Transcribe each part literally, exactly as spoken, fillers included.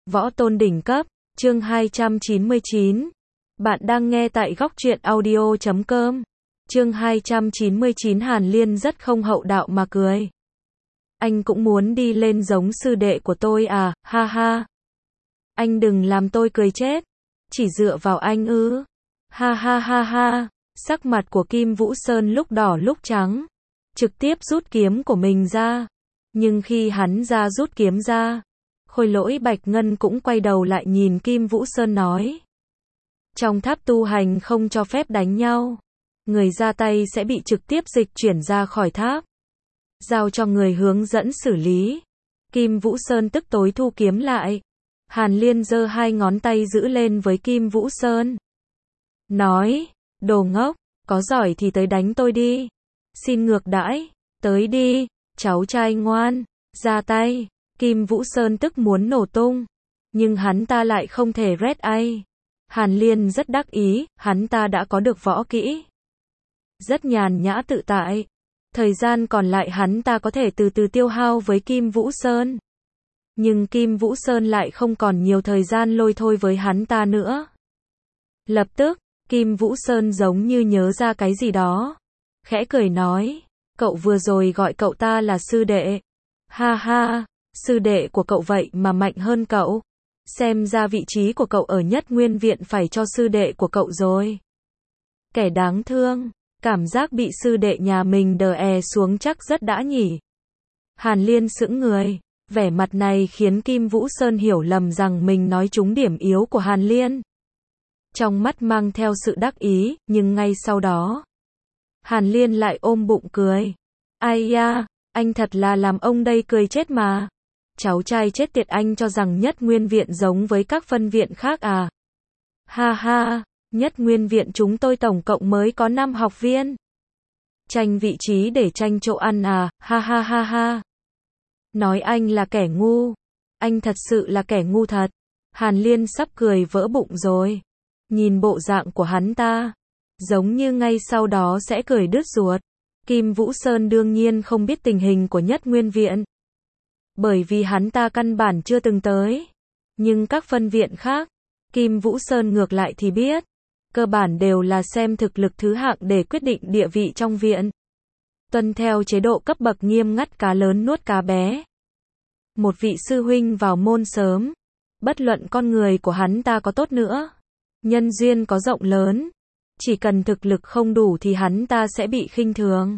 Võ tôn đỉnh cấp, chương hai trăm chín mươi chín. Bạn đang nghe tại góc truyện audio chấm com. Chương hai trăm chín mươi chín. Hàn Liên rất không hậu đạo mà cười. Anh cũng muốn đi lên giống sư đệ của tôi à, ha ha. Anh đừng làm tôi cười chết. Chỉ dựa vào anh ư. Ha ha ha ha. Sắc mặt của Kim Vũ Sơn lúc đỏ lúc trắng. Trực tiếp rút kiếm của mình ra. Nhưng khi hắn ra rút kiếm ra, Khôi Lỗi Bạch Ngân cũng quay đầu lại nhìn Kim Vũ Sơn nói. Trong tháp tu hành không cho phép đánh nhau. Người ra tay sẽ bị trực tiếp dịch chuyển ra khỏi tháp. Giao cho người hướng dẫn xử lý. Kim Vũ Sơn tức tối thu kiếm lại. Hàn Liên giơ hai ngón tay giữ lên với Kim Vũ Sơn. Nói, đồ ngốc, có giỏi thì tới đánh tôi đi. Xin ngược đãi, tới đi, cháu trai ngoan, ra tay. Kim Vũ Sơn tức muốn nổ tung. Nhưng hắn ta lại không thể rét ai. Hàn Liên rất đắc ý, hắn ta đã có được võ kỹ. Rất nhàn nhã tự tại. Thời gian còn lại hắn ta có thể từ từ tiêu hao với Kim Vũ Sơn. Nhưng Kim Vũ Sơn lại không còn nhiều thời gian lôi thôi với hắn ta nữa. Lập tức, Kim Vũ Sơn giống như nhớ ra cái gì đó. Khẽ cười nói, cậu vừa rồi gọi cậu ta là sư đệ. Ha ha, sư đệ của cậu vậy mà mạnh hơn cậu. Xem ra vị trí của cậu ở Nhất Nguyên Viện phải cho sư đệ của cậu rồi. Kẻ đáng thương, cảm giác bị sư đệ nhà mình đờ è xuống chắc rất đã nhỉ. Hàn Liên sững người, vẻ mặt này khiến Kim Vũ Sơn hiểu lầm rằng mình nói trúng điểm yếu của Hàn Liên. Trong mắt mang theo sự đắc ý, nhưng ngay sau đó, Hàn Liên lại ôm bụng cười. Ai da, anh thật là làm ông đây cười chết mà. Cháu trai chết tiệt, anh cho rằng Nhất Nguyên Viện giống với các phân viện khác à? Ha ha, Nhất Nguyên Viện chúng tôi tổng cộng mới có năm học viên. Tranh vị trí để tranh chỗ ăn à, ha ha ha ha. Nói anh là kẻ ngu. Anh thật sự là kẻ ngu thật. Hàn Liên sắp cười vỡ bụng rồi. Nhìn bộ dạng của hắn ta, giống như ngay sau đó sẽ cười đứt ruột. Kim Vũ Sơn đương nhiên không biết tình hình của Nhất Nguyên Viện. Bởi vì hắn ta căn bản chưa từng tới. Nhưng các phân viện khác, Kim Vũ Sơn ngược lại thì biết. Cơ bản đều là xem thực lực thứ hạng để quyết định địa vị trong viện. Tuân theo chế độ cấp bậc nghiêm ngặt, cá lớn nuốt cá bé. Một vị sư huynh vào môn sớm. Bất luận con người của hắn ta có tốt nữa, nhân duyên có rộng lớn, chỉ cần thực lực không đủ thì hắn ta sẽ bị khinh thường.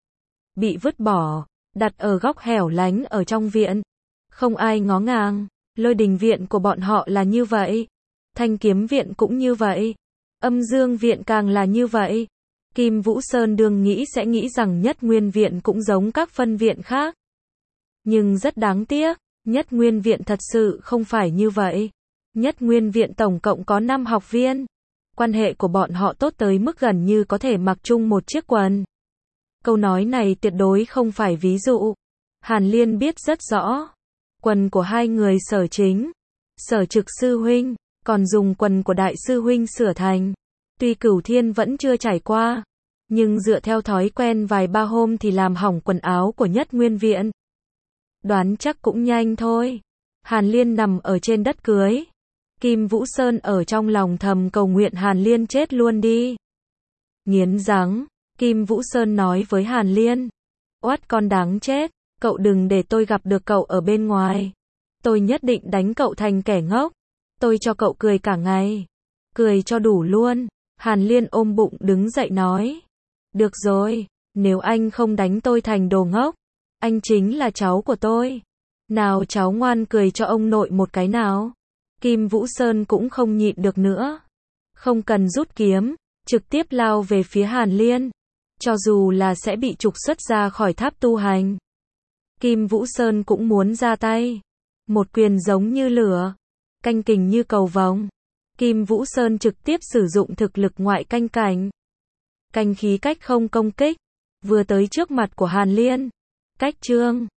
Bị vứt bỏ, đặt ở góc hẻo lánh ở trong viện. Không ai ngó ngàng. Lôi Đình Viện của bọn họ là như vậy. Thanh Kiếm Viện cũng như vậy. Âm Dương Viện càng là như vậy. Kim Vũ Sơn đương nghĩ sẽ nghĩ rằng Nhất Nguyên Viện cũng giống các phân viện khác. Nhưng rất đáng tiếc, Nhất Nguyên Viện thật sự không phải như vậy. Nhất Nguyên Viện tổng cộng có năm học viên. Quan hệ của bọn họ tốt tới mức gần như có thể mặc chung một chiếc quần. Câu nói này tuyệt đối không phải ví dụ. Hàn Liên biết rất rõ. Quần của hai người Sở Chính, Sở Trực sư huynh, còn dùng quần của đại sư huynh sửa thành. Tuy Cửu Thiên vẫn chưa trải qua, nhưng dựa theo thói quen vài ba hôm thì làm hỏng quần áo của Nhất Nguyên Viện. Đoán chắc cũng nhanh thôi. Hàn Liên nằm ở trên đất cưới. Kim Vũ Sơn ở trong lòng thầm cầu nguyện Hàn Liên chết luôn đi. Nghiến răng, Kim Vũ Sơn nói với Hàn Liên. Oát con đáng chết, cậu đừng để tôi gặp được cậu ở bên ngoài. Tôi nhất định đánh cậu thành kẻ ngốc. Tôi cho cậu cười cả ngày. Cười cho đủ luôn. Hàn Liên ôm bụng đứng dậy nói. Được rồi, nếu anh không đánh tôi thành đồ ngốc, anh chính là cháu của tôi. Nào cháu ngoan cười cho ông nội một cái nào. Kim Vũ Sơn cũng không nhịn được nữa. Không cần rút kiếm, trực tiếp lao về phía Hàn Liên. Cho dù là sẽ bị trục xuất ra khỏi tháp tu hành, Kim Vũ Sơn cũng muốn ra tay. Một quyền giống như lửa, canh kình như cầu vồng. Kim Vũ Sơn trực tiếp sử dụng thực lực ngoại canh cảnh. Canh khí cách không công kích, vừa tới trước mặt của Hàn Liên. Cách trương,